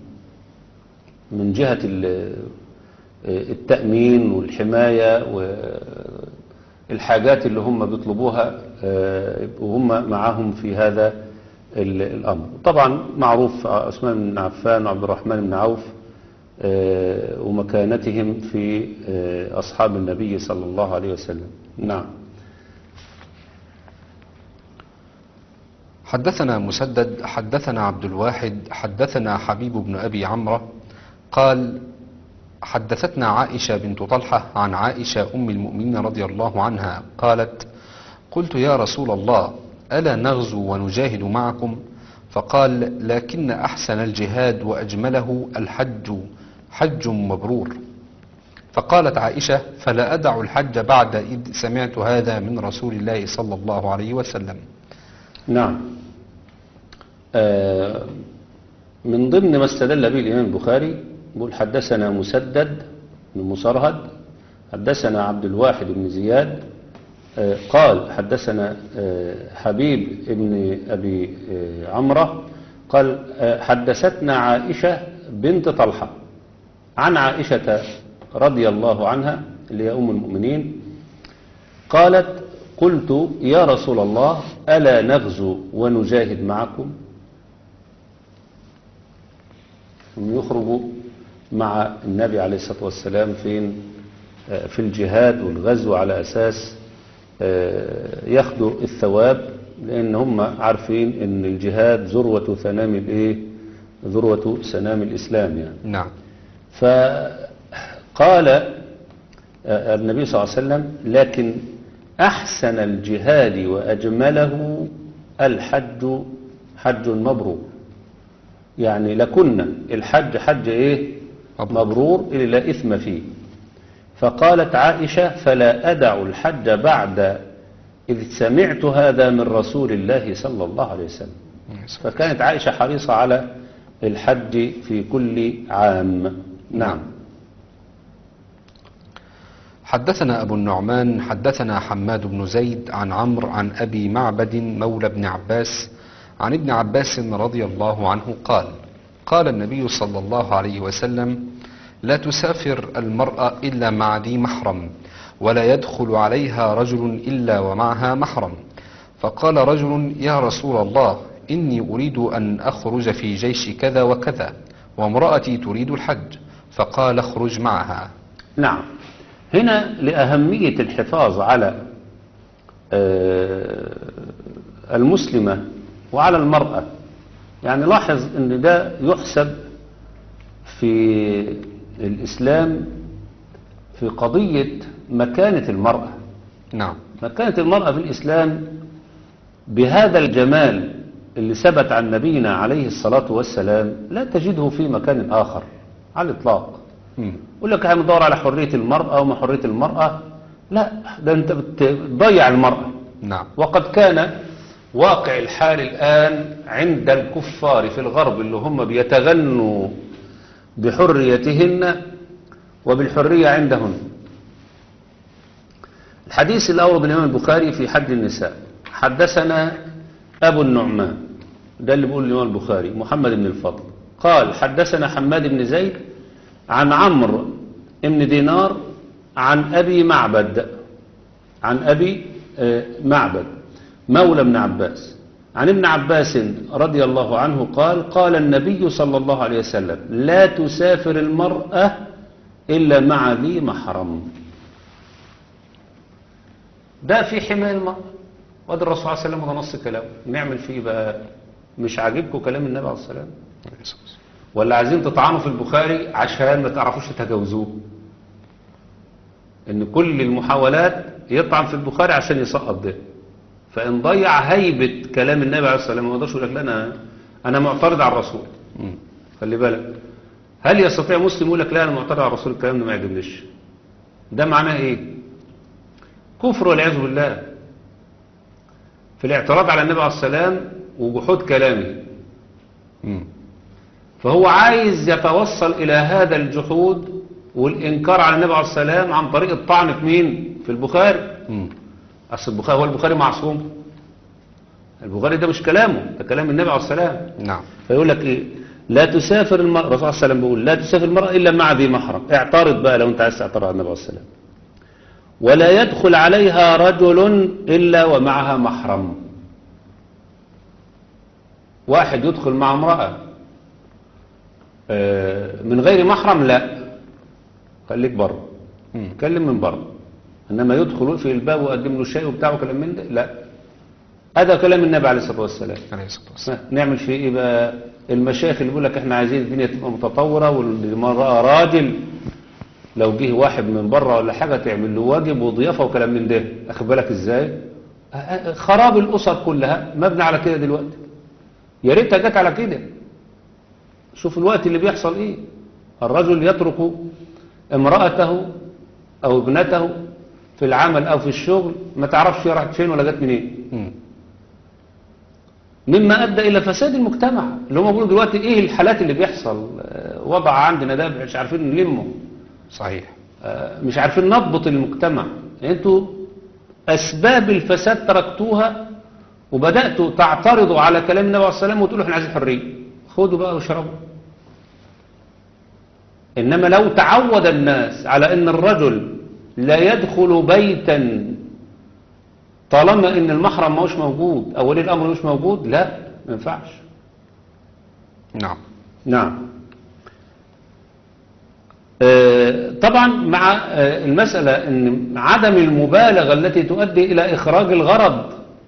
من جهة التأمين والحماية والحاجات اللي هم بيطلبوها وهم معهم في هذا الأمر. طبعا معروف عثمان بن عفان وعبد الرحمن بن عوف ومكانتهم في أصحاب النبي صلى الله عليه وسلم. نعم. حدثنا مسدد حدثنا عبد الواحد حدثنا حبيب بن أبي عمرو قال حدثتنا عائشة بنت طلحة عن عائشة أم المؤمنين رضي الله عنها قالت قلت يا رسول الله ألا نغزو ونجاهد معكم؟ فقال لكن أحسن الجهاد وأجمله الحج حج مبرور. فقالت عائشة فلا أدع الحج بعد إذ سمعت هذا من رسول الله صلى الله عليه وسلم. نعم. من ضمن ما استدل به الإمام البخاري يقول حدثنا مسدد بن مصرهد حدثنا عبد الواحد بن زياد قال حدثنا حبيب بن أبي عمرة قال حدثتنا عائشة بنت طلحة عن عائشة رضي الله عنها اللي هي أم المؤمنين قالت قلت يا رسول الله ألا نغزو ونجاهد معكم؟ يخرجوا مع النبي عليه الصلاة والسلام في الجهاد والغزو على أساس ياخدوا الثواب، لأن هم عارفين أن الجهاد ذروة سنام الإسلام يعني. نعم. فقال النبي صلى الله عليه وسلم لكن أحسن الجهاد وأجمله الحج حج مبرور، يعني لكنا الحج حج مبرور اللي لا إثم فيه. فقالت عائشة فلا أدع الحج بعد إذ سمعت هذا من رسول الله صلى الله عليه وسلم. فكانت عائشة حريصة على الحج في كل عام. نعم. حدثنا أبو النعمان حدثنا حماد بن زيد عن عمرو عن أبي معبد مولى بن عباس عن ابن عباس رضي الله عنه قال قال النبي صلى الله عليه وسلم لا تسافر المرأة إلا مع ذي محرم ولا يدخل عليها رجل إلا ومعها محرم. فقال رجل يا رسول الله إني أريد أن أخرج في جيش كذا وكذا وامرأتي تريد الحج، فقال اخرج معها. نعم. هنا لأهمية الحفاظ على المسلمة وعلى المرأة. يعني لاحظ ان ده يحسب في الإسلام في قضية مكانة المرأة. نعم. مكانة المرأة في الإسلام بهذا الجمال اللي ثبت عن نبينا عليه الصلاة والسلام لا تجده في مكان آخر على الإطلاق. يقول لك احنا بندور على حرية المرأة وما حرية المرأة، لا، ده انت بتضيع المرأة. نعم. وقد كان واقع الحال الآن عند الكفار في الغرب اللي هم بيتغنوا بحريتهن وبالحرية عندهن. الحديث الأول الإمام البخاري في حد النساء. حدثنا أبو النعمان، ده اللي بيقول الإمام البخاري، محمد بن الفضل قال حدثنا حماد بن زيد عن عمرو بن دينار عن أبي معبد، عن أبي معبد مولى ابن عباس، عن ابن عباس رضي الله عنه قال قال النبي صلى الله عليه وسلم لا تسافر المرأة إلا مع ذي محرم. ده في حماية المرأة، وده الرسول صلى الله عليه وسلم وده نص كلامه. نعمل فيه بقى؟ مش عاجبكم كلام النبي عليه الصلاة والسلام؟ ولا عايزين تطعنوا في البخاري عشان ما تعرفوش تتجاوزوه؟ ان كل المحاولات يطعن في البخاري عشان يسقط ده، فان ضيع هيبة كلام النبي عليه الصلاة والسلام ما يقدرش يقول لك لا انا معترض على الرسول. خلي بالك، هل يستطيع مسلم يقول لك لا انا معترض على الرسول الكلام ده ما يعجبنيش؟ ده معناه ايه؟ كفر والعياذ بالله في الاعتراض على النبي عليه الصلاة والسلام وجحود كلامه. فهو عايز يتوصل إلى هذا الجحود والإنكار على النبي عليه الصلاة والسلام عن طريق الطعن في مين؟ في البخاري. أصل البخاري هو البخاري معصوم؟ البخاري ده مش كلامه، ده كلام النبي عليه الصلاة والسلام. نعم. فيقول لك إيه؟ لا تسافر المرأة، الرسول صلى الله عليه وسلم بيقول لا تسافر المرأة إلا مع ذي محرم. اعترض بقى لو أنت عايز تعترض على النبي عليه الصلاة والسلام. ولا يدخل عليها رجل إلا ومعها محرم. واحد يدخل مع امرأة من غير محرم لا، خليك بره، كلم من بره. انما يدخل في الباب ويقدم له شيء وبتاع وكلام من ده لا. هذا كلام النبي عليه الصلاة والسلام. نعمل فيه ايه بقى؟ المشايخ اللي بيقول لك احنا عايزين الدنيا تبقى متطورة والمرأة راجل لو جه واحد من بره ولا حاجة تعمل له واجب وضيافة وكلام من ده. اخد بالك ازاي؟ خراب الاسر كلها مبني على كده دلوقتي. يا ريتها جت على كده. شوف الوقت اللي بيحصل ايه. الرجل يترك امرأته او ابنته في العمل او في الشغل ما تعرفش هي راحت فين ولا جت منين. مما ادى الى فساد المجتمع اللي هم بيقولوا دلوقتي ايه الحالات اللي بيحصل. وضع عندنا ده مش عارفين نلمه. صحيح. مش عارفين نضبط المجتمع. انتوا اسباب الفساد تركتوها وبدأتوا تعترضوا على كلام النبي عليه الصلاة والسلام وتقولوا احنا عايزين حرية. خدوا بقى واشربوا. إنما لو تعود الناس على أن الرجل لا يدخل بيتا طالما أن المحرم مش موجود أو ولي الأمر مش موجود، لا ما ينفعش. نعم. نعم. طبعا مع المسألة أن عدم المبالغة التي تؤدي إلى إخراج الغرض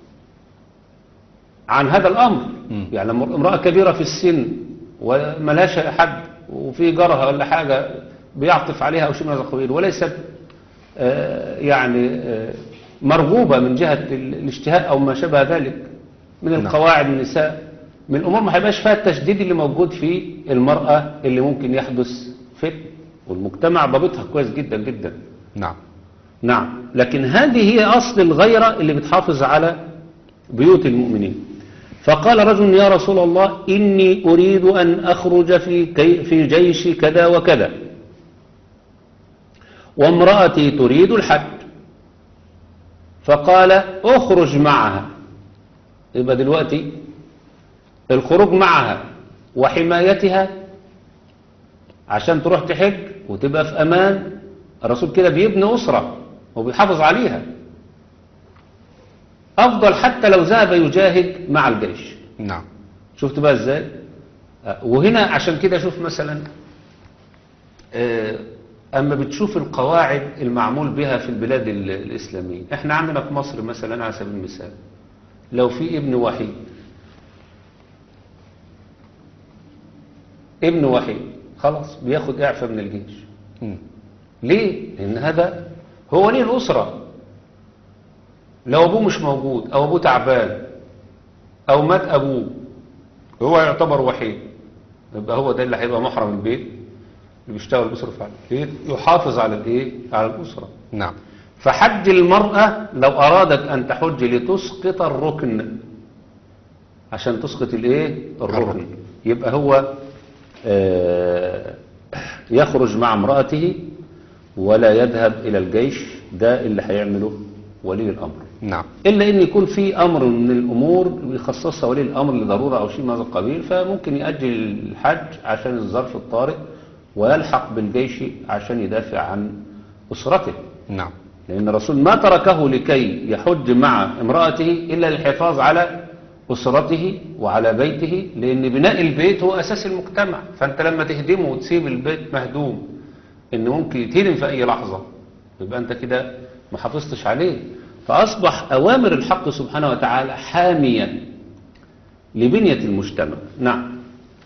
عن هذا الأمر. يعني لما امرأة كبيرة في السن وملهاش حد وفي جارها ولا حاجة بيعطف عليها أو شيء من هذا القبيل وليست يعني مرغوبة من جهة الاشتهاء أو ما شابه ذلك من القواعد النساء من الأمور ما هيبقاش فيها التشديد اللي موجود في المرأة اللي ممكن يحدث فتن. والمجتمع ضابطها كويس جدا جدا. نعم. نعم. لكن هذه هي أصل الغيرة اللي بتحافظ على بيوت المؤمنين. فقال رجل يا رسول الله إني أريد أن أخرج في جيش كذا وكذا وامرأتي تريد الحج. فقال أخرج معها. يبقى دلوقتي الخروج معها وحمايتها عشان تروح تحج وتبقى في أمان. الرسول كده بيبني أسرة وبيحافظ عليها أفضل حتى لو ذهب يجاهد مع الجيش. نعم. شفت بقى إزاي؟ وهنا عشان كده شوف مثلا أما بتشوف القواعد المعمول بها في البلاد الإسلامية، احنا عندنا في مصر مثلا على سبيل المثال لو في ابن وحيد، ابن وحيد خلاص بياخد إعفاء من الجيش. ليه؟ لأن هذا هو ولي الأسرة. لو أبوه مش موجود أو أبوه تعبان أو مات أبوه هو يعتبر وحيد، يبقى هو ده اللي هيبقى محرم البيت اللي بيشتغل بيصرف على البيت، يحافظ على الايه؟ على الأسرة. نعم. فحج المرأة لو أرادت أن تحج لتسقط الركن، عشان تسقط الايه؟ الركن، يبقى هو يخرج مع امرأته ولا يذهب إلى الجيش. ده اللي هيعمله ولي الأمر. نعم. إلا إن يكون في أمر من الأمور بيخصصها ولي الأمر لضرورة أو شيء من هذا القبيل، فممكن يأجل الحج عشان الظرف الطارئ ويلحق بالجيش عشان يدافع عن أسرته. نعم. لأن الرسول ما تركه لكي يحج مع امرأته إلا للحفاظ على أسرته وعلى بيته، لأن بناء البيت هو أساس المجتمع. فأنت لما تهدمه وتسيب البيت مهدوم إنه ممكن يتهدم في أي لحظة، يبقى أنت كده ما حافظتش عليه. فأصبح أوامر الحق سبحانه وتعالى حامية لبنية المجتمع. نعم.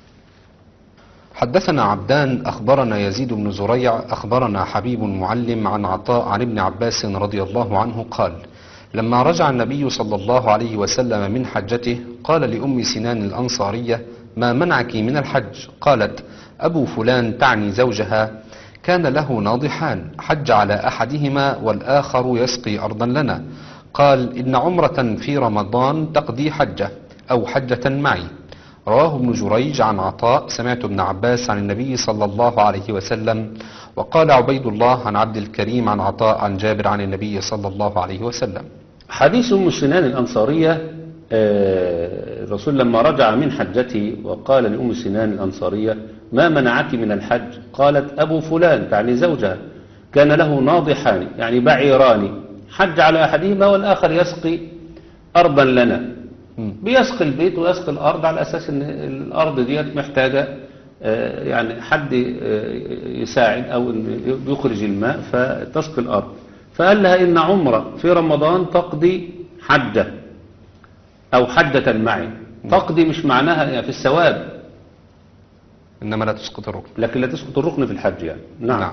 حدثنا عبدان أخبرنا يزيد بن زريع أخبرنا حبيب معلم عن عطاء عن ابن عباس رضي الله عنه قال: لما رجع النبي صلى الله عليه وسلم من حجته قال لأم سنان الأنصارية: ما منعك من الحج؟ قالت: أبو فلان، تعني زوجها، كان له ناضحان، حج على أحدهما والآخر يسقي أرضا لنا. قال: إن عمرة في رمضان تقضي حجة أو حجة معي. رواه ابن جريج عن عطاء: سمعت ابن عباس عن النبي صلى الله عليه وسلم. وقال عبيد الله عن عبد الكريم عن عطاء عن جابر عن النبي صلى الله عليه وسلم. حديث أم سنان الأنصارية، الرسول لما رجع من حجته وقال لأم سنان الأنصارية: ما منعك من الحج؟ قالت: أبو فلان، تعني زوجها، كان له ناضحان يعني بعيران، حج على أحدهما والآخر يسقي أرضا لنا. بيسقي البيت ويسقي الأرض على أساس أن الأرض ديت محتاجة يعني حد يساعد أو يخرج الماء فتسقي الأرض. فقال لها: إن عمرة في رمضان تقضي حجة أو حجة معي. تقضي مش معناها في الثواب، إنما لا تسقط الركن، لكن لا تسقط الركن في الحج يعني. نعم.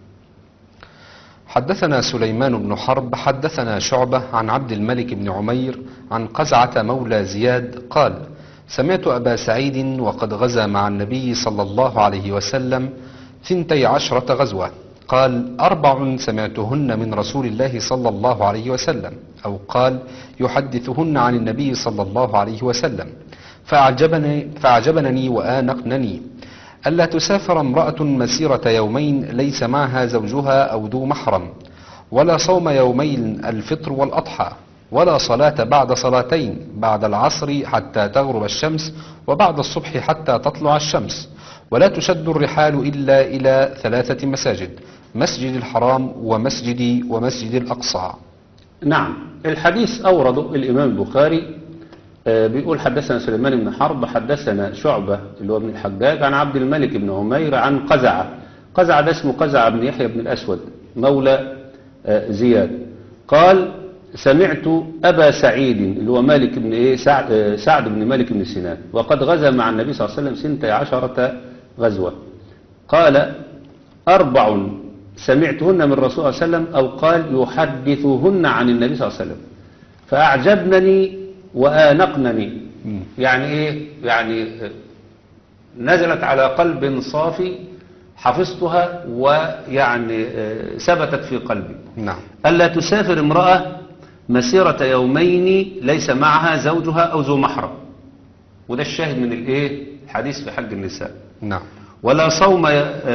حدثنا سليمان بن حرب حدثنا شعبة عن عبد الملك بن عمير عن قزعة مولى زياد قال: سمعت أبا سعيد وقد غزا مع النبي صلى الله عليه وسلم 12 غزوة. قال: 4 سمعتهن من رسول الله صلى الله عليه وسلم، أو قال: يحدثهن عن النبي صلى الله عليه وسلم، فأعجبنني وآنقنني. ألا تسافر امرأة مسيرة يومين ليس معها زوجها أو ذو محرم، ولا صوم يومين الفطر والأضحى، ولا صلاة بعد صلاتين، بعد العصر حتى تغرب الشمس، وبعد الصبح حتى تطلع الشمس، ولا تشد الرحال إلا إلى 3 مساجد: مسجد الحرام ومسجد الأقصى. نعم. الحديث أورده الإمام البخاري، بيقول: حدثنا سليمان بن حرب حدثنا شعبة اللي هو ابن الحجاج عن عبد الملك بن عمير عن قزعة. قزعة ده اسمه قزعة بن يحيى بن الأسود مولى زياد. قال: سمعت أبا سعيد اللي هو مالك بن سعد بن مالك بن سنان وقد غزا مع النبي صلى الله عليه وسلم 12 غزوة. قال: 4 سمعتهن من الرسول صلى الله عليه وسلم، أو قال: يحدثهن عن النبي صلى الله عليه وسلم، فأعجبنني وآنقنني. يعني إيه؟ يعني نزلت على قلب صافي حفظتها ويعني ثبتت في قلبي. نعم. ألا تسافر امرأة مسيرة يومين ليس معها زوجها أو ذو محرم، وده الشاهد من الحديث في حج النساء. نعم. ولا صوم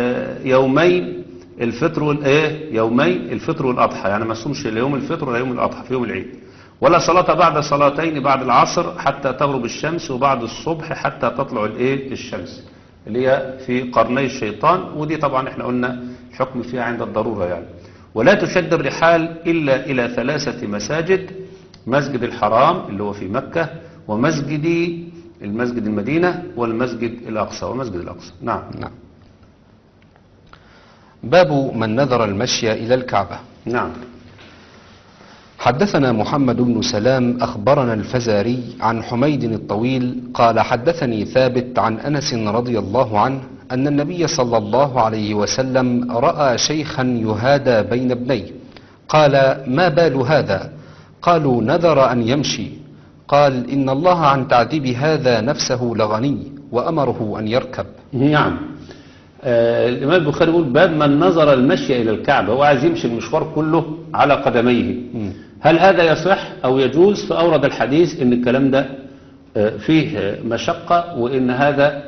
يومين الفطر يومين الفطر والأضحى، يعني ما صومش يوم الفطر ولا يوم الأضحى في يوم العيد. ولا صلاة بعد صلاتين، بعد العصر حتى تغرب الشمس، وبعد الصبح حتى تطلع الشمس، اللي هي في قرني الشيطان. ودي طبعا احنا قلنا الحكم فيها عند الضرورة يعني. ولا تشد الرحال إلا إلى 3 مساجد: مسجد الحرام اللي هو في مكة، المسجد المدينة، والمسجد الأقصى ومسجد الأقصى. نعم. نعم. باب من نذر المشي إلى الكعبة. نعم. حدثنا محمد بن سلام أخبرنا الفزاري عن حميد الطويل قال حدثني ثابت عن أنس رضي الله عنه أن النبي صلى الله عليه وسلم رأى شيخا يهادى بين ابنيه، قال ما بال هذا؟ قالوا نذر أن يمشي. قال إن الله عن تعذيب هذا نفسه لغني وأمره أن يركب. نعم. الإمام البخاري يقول باب من نظر المشي إلى الكعبة، هو عايز يمشي المشوار كله على قدميه، هل هذا يصح أو يجوز؟ فأورد الحديث إن الكلام ده فيه مشقة، وإن هذا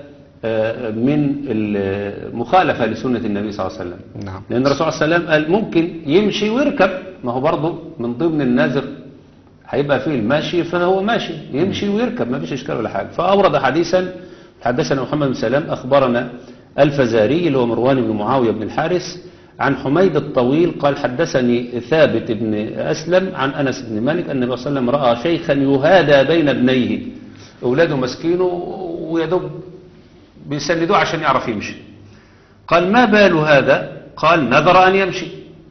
من المخالفة لسنة النبي صلى الله عليه وسلم. نعم. لأن الرسول صلى الله عليه وسلم قال ممكن يمشي ويركب، ما هو برضه من ضمن النذر هيبقى فيه الماشي، فهو ماشي يمشي ويركب ما فيش إشكال ولا حاجة. فأورد حديثا حدثنا محمد بن سلام أخبرنا الفزاري اللي هو مروان بن معاوية بن الحارث عن حميد الطويل قال حدثني ثابت بن أسلم عن أنس بن مالك أن النبي صلى الله عليه وسلم رأى شيخا يهادى بين ابنيه، أولاده مسكينه ويدب بيسندوه عشان يعرف يمشي. قال ما بال هذا؟ قال نذر أن يمشي.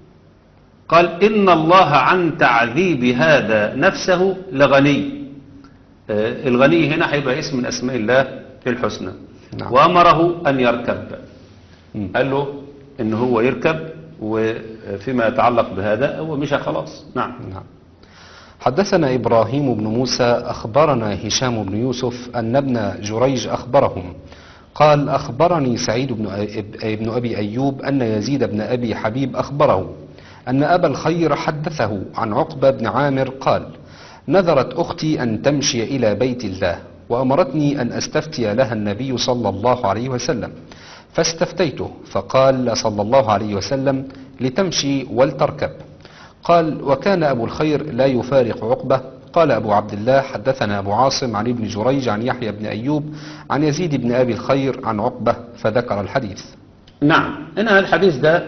قال إن الله عن تعذيب هذا نفسه لغني. الغني هنا هيبقى اسم من أسماء الله الحسنى. نعم. وأمره أن يركب، قال له إن هو يركب، وفيما يتعلق بهذا هو مشى خلاص. نعم. نعم. حدثنا إبراهيم بن موسى أخبرنا هشام بن يوسف أن ابن جريج أخبرهم قال أخبرني سعيد بن أبي أيوب أن يزيد بن أبي حبيب أخبره أن أبا الخير حدثه عن عقبة بن عامر قال نذرت أختي أن تمشي إلى بيت الله وأمرتني أن أستفتي لها النبي صلى الله عليه وسلم، فاستفتيته فقال صلى الله عليه وسلم لتمشي ولتركب. قال وكان أبو الخير لا يفارق عقبة. قال أبو عبد الله حدثنا أبو عاصم عن ابن جريج عن يحيى بن أيوب عن يزيد بن أبي الخير عن عقبة فذكر الحديث. نعم. هنا الحديث ده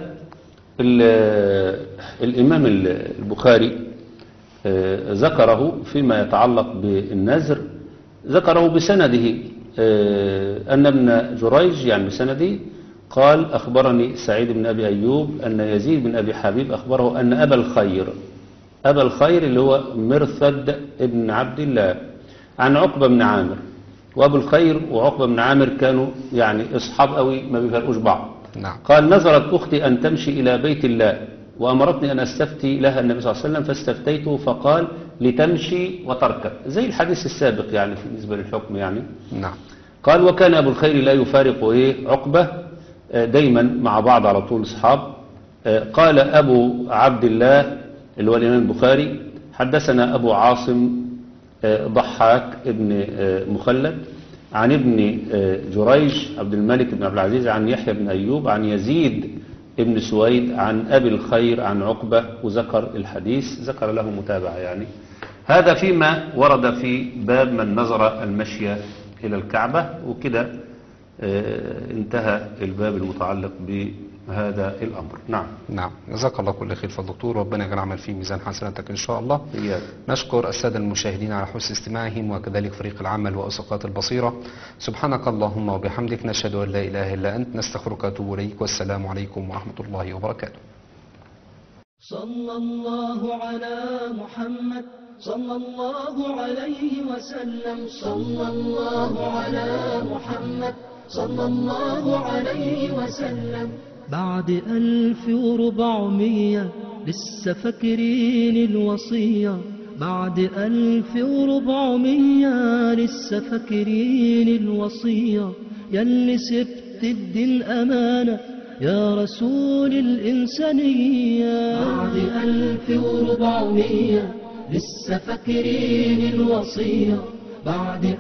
الإمام البخاري ذكره فيما يتعلق بالنذر، ذكره بسنده أن ابن جريج يعني بسنده قال أخبرني سعيد بن أبي أيوب أن يزيد بن أبي حبيب أخبره أن أبا الخير اللي هو مرثد ابن عبد الله عن عقبة بن عامر، وأبو الخير وعقبة بن عامر كانوا يعني أصحاب قوي ما بيفرقوش بعض. نعم. قال نظرت أختي أن تمشي إلى بيت الله وأمرتني أن أستفتي لها النبي صلى الله عليه وسلم فاستفتيته فقال لتمشي وتركب، زي الحديث السابق يعني بالنسبة للحكم يعني. نعم. قال وكان أبو الخير لا يفارق عقبة، دايما مع بعض على طول أصحاب. قال أبو عبد الله اللي هو الإمام البخاري حدثنا أبو عاصم ضحاك ابن مخلد عن ابن جريج عبد الملك بن عبد العزيز عن يحيى بن أيوب عن يزيد ابن سويد عن أبي الخير عن عقبة، وذكر الحديث ذكر له متابعة يعني. هذا فيما ورد في باب من نظر المشي إلى الكعبة، وكده انتهى الباب المتعلق بهذا الأمر. نعم. نعم. جزاك الله كل خير فالدكتور، ربنا يجعل العمل في ميزان حسناتك إن شاء الله. إياك. نشكر السادة المشاهدين على حسن استماعهم وكذلك فريق العمل وأسقاط البصيرة. سبحانك اللهم وبحمدك نشهد أن لا إله إلا أنت نستغفرك ونتوب إليك، والسلام عليكم ورحمة الله وبركاته. صلى الله على محمد صلى الله عليه وسلم، صلى الله على محمد صلى الله عليه وسلم. بعد 1400 لسه فاكرين الوصية، بعد 1400 لسه فاكرين الوصية، ياللي سبت الدين أمانة يا رسول الإنسانية. بعد 1400 لسه فاكرين الوصية، بعد